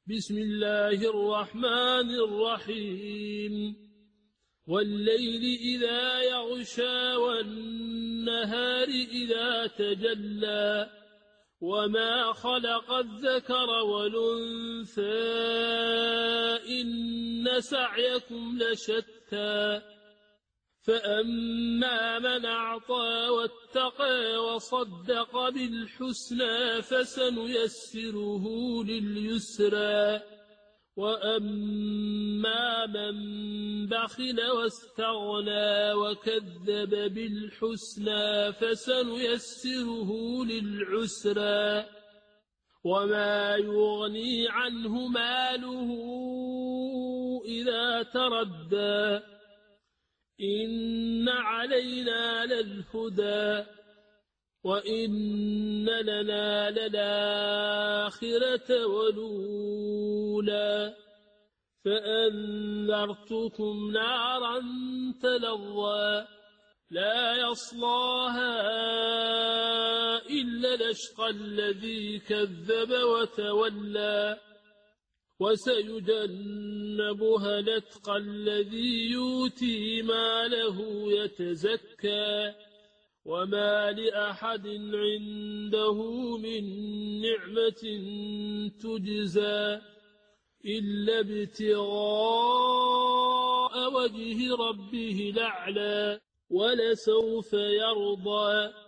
بسم الله الرحمن الرحيم والليل إذا يغشى والنهار إذا تجلى وما خلق الذكر والأنثى إن سعيكم لشتى فأما من أعطى واتقى وصدق بالحسنى فسنيسره لليسرى وأما من بخل واستغنى وكذب بالحسنى فسنيسره للعسرى وما يغني عنه ماله إذا تردى إن علينا للهدى وإن لنا للآخرة والأولى فأنذرتكم نارا تلظى لا يصلاها إلا الأشقى الذي كذب وتولى وسيجنبها الأتقى الذي يؤتي ماله يتزكى وما لأحد عنده من نعمة تجزى إلا ابتغاء وجه ربه الأعلى ولسوف يرضى